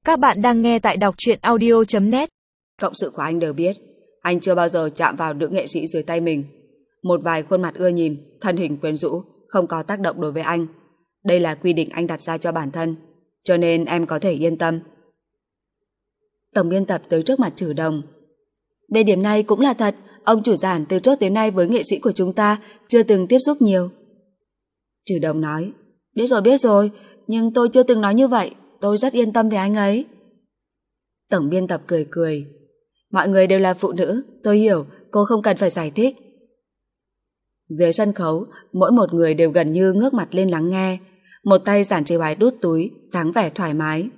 Các bạn đang nghe tại đọc truyện audio.net. Cộng sự của anh đều biết, anh chưa bao giờ chạm vào nữ nghệ sĩ dưới tay mình. Một vài khuôn mặt ưa nhìn, thân hình quyến rũ, không có tác động đối với anh. Đây là quy định anh đặt ra cho bản thân, cho nên em có thể yên tâm. Tổng biên tập tới trước mặt Trử Đồng. Về điểm này cũng là thật, ông chủ giản từ trước tới nay với nghệ sĩ của chúng ta chưa từng tiếp xúc nhiều. Trử Đồng nói, biết rồi, nhưng tôi chưa từng nói như vậy, tôi rất yên tâm về anh ấy. Tổng biên tập cười cười. Mọi người đều là phụ nữ, tôi hiểu, cô không cần phải giải thích. Dưới sân khấu, mỗi một người đều gần như ngước mặt lên lắng nghe. Một tay Giản Trì Hoài đút túi, dáng vẻ thoải mái.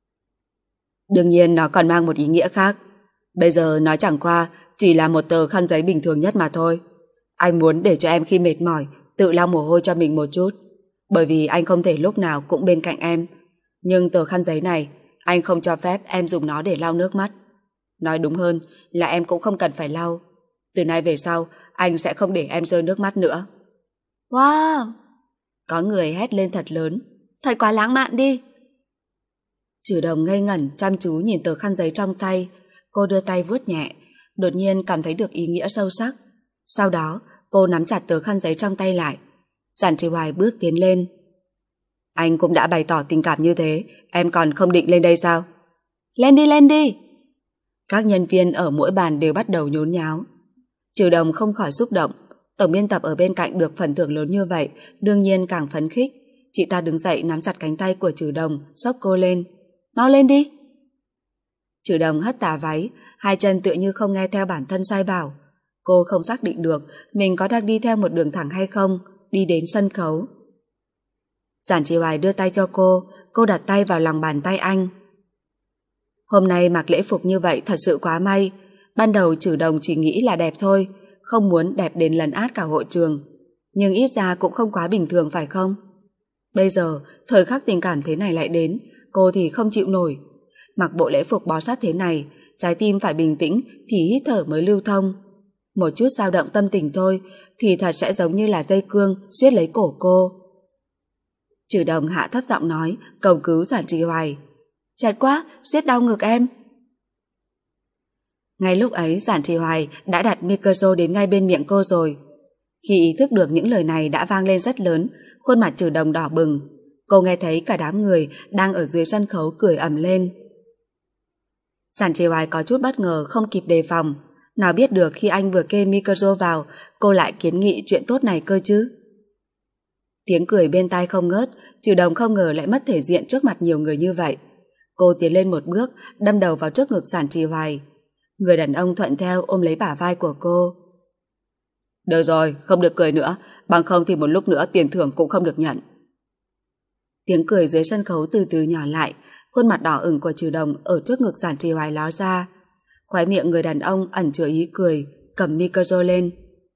Đương nhiên nó còn mang một ý nghĩa khác. Bây giờ nó chẳng qua chỉ là một tờ khăn giấy bình thường nhất mà thôi. Anh muốn để cho em khi mệt mỏi tự lau mồ hôi cho mình một chút, bởi vì anh không thể lúc nào cũng bên cạnh em. Nhưng tờ khăn giấy này anh không cho phép em dùng nó để lau nước mắt. Nói đúng hơn là em cũng không cần phải lau. Từ nay về sau anh sẽ không để em rơi nước mắt nữa. Wow! Có người hét lên thật lớn. Thật quá lãng mạn đi. Trử Đồng ngây ngẩn chăm chú nhìn tờ khăn giấy trong tay. Cô đưa tay vuốt nhẹ, đột nhiên cảm thấy được ý nghĩa sâu sắc. Sau đó cô nắm chặt tờ khăn giấy trong tay lại. Giản Trì Hoài bước tiến lên. Anh cũng đã bày tỏ tình cảm như thế, em còn không định lên đây sao? Lên đi! Các nhân viên ở mỗi bàn đều bắt đầu nhốn nháo. Trử Đồng không khỏi xúc động. Tổng biên tập ở bên cạnh được phần thưởng lớn như vậy, đương nhiên càng phấn khích. Chị ta đứng dậy nắm chặt cánh tay của Trử Đồng, xốc cô lên. Mau lên đi! Trử Đồng hất tà váy, hai chân tựa như không nghe theo bản thân sai bảo. Cô không xác định được mình có đang đi theo một đường thẳng hay không, đi đến sân khấu. Giản Trì Hoài đưa tay cho cô đặt tay vào lòng bàn tay anh. Hôm nay mặc lễ phục như vậy thật sự quá may. Ban đầu Trử Đồng chỉ nghĩ là đẹp thôi, không muốn đẹp đến lấn át cả hội trường. Nhưng ít ra cũng không quá bình thường phải không? Bây giờ, thời khắc tình cảm thế này lại đến, cô thì không chịu nổi. Mặc bộ lễ phục bó sát thế này, trái tim phải bình tĩnh thì hít thở mới lưu thông. Một chút dao động tâm tình thôi thì thật sẽ giống như là dây cương siết lấy cổ cô. Trử Đồng hạ thấp giọng nói, cầu cứu Giản Trì Hoài. Chặt quá, siết đau ngực em. Ngay lúc ấy Giản Trì Hoài đã đặt micro đến ngay bên miệng cô rồi. Khi ý thức được những lời này đã vang lên rất lớn, khuôn mặt Trử Đồng đỏ bừng. Cô nghe thấy cả đám người đang ở dưới sân khấu cười ầm lên. Giản Trì Hoài có chút bất ngờ không kịp đề phòng. Nào biết được khi anh vừa kê micro vào, cô lại kiến nghị chuyện tốt này cơ chứ. Tiếng cười bên tai không ngớt, Trử Đồng không ngờ lại mất thể diện trước mặt nhiều người như vậy. Cô tiến lên một bước, đâm đầu vào trước ngực Giản Trì Hoài. Người đàn ông thuận theo ôm lấy bả vai của cô. Được rồi, không được cười nữa, bằng không thì một lúc nữa tiền thưởng cũng không được nhận. Tiếng cười dưới sân khấu từ từ nhỏ lại, khuôn mặt đỏ ửng của Trử Đồng ở trước ngực Giản Trì Hoài ló ra. Khóe miệng người đàn ông ẩn chứa ý cười, cầm micro lên.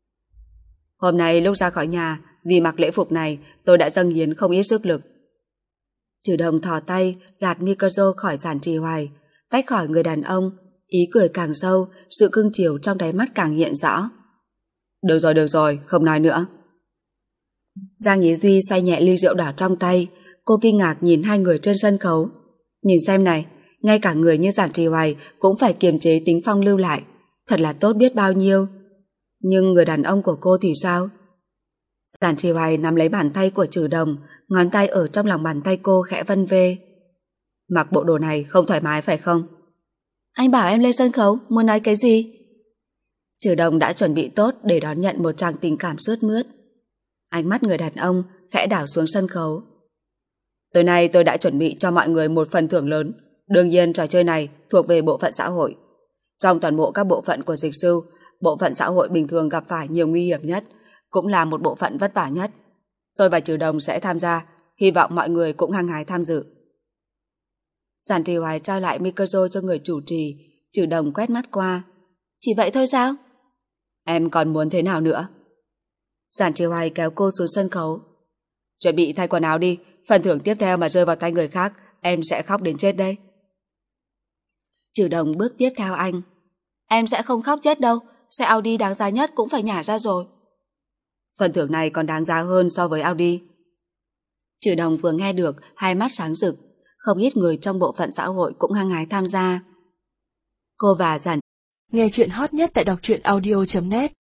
Hôm nay lúc ra khỏi nhà, vì mặc lễ phục này, tôi đã dâng hiến không ít sức lực. Trử Đồng thò tay gạt micro khỏi Giản Trì Hoài, tách khỏi người đàn ông, ý cười càng sâu, sự cưng chiều trong đáy mắt càng hiện rõ. Được rồi, không nói nữa. Giang Nhĩ Duy xoay nhẹ ly rượu đỏ trong tay, cô kinh ngạc nhìn hai người trên sân khấu. Nhìn xem này, ngay cả người như Giản Trì Hoài cũng phải kiềm chế tính phong lưu lại, thật là tốt biết bao nhiêu. Nhưng người đàn ông của cô thì sao? Giản Trì Hoài nắm lấy bàn tay của Trử Đồng, ngón tay ở trong lòng bàn tay cô khẽ vân vê. Mặc bộ đồ này không thoải mái phải không? Anh bảo em lên sân khấu, muốn nói cái gì? Trử Đồng đã chuẩn bị tốt để đón nhận một tràng tình cảm sướt mướt. Ánh mắt người đàn ông khẽ đảo xuống sân khấu. Tối nay tôi đã chuẩn bị cho mọi người một phần thưởng lớn. Đương nhiên trò chơi này thuộc về bộ phận xã hội. Trong toàn bộ các bộ phận của dịch sư, bộ phận xã hội bình thường gặp phải nhiều nguy hiểm nhất, cũng là một bộ phận vất vả nhất. Tôi và Trử Đồng sẽ tham gia, hy vọng mọi người cũng hăng hái tham dự. Giản Trì Hoài trao lại micro cho người chủ trì, Trử Đồng quét mắt qua. Chỉ vậy thôi sao? Em còn muốn thế nào nữa? Giản Trì Hoài kéo cô xuống sân khấu. Chuẩn bị thay quần áo đi, phần thưởng tiếp theo mà rơi vào tay người khác, em sẽ khóc đến chết đây. Trử Đồng bước tiếp theo anh. Em sẽ không khóc chết đâu, xe Audi đáng giá nhất cũng phải nhả ra rồi. Phần thưởng này còn đáng giá hơn so với Audi. Trử Đồng vừa nghe được, hai mắt sáng rực. không ít người trong bộ phận xã hội cũng hăng hái tham gia. Cô và Giản nghe chuyện hot nhất tại đọc truyện audio.net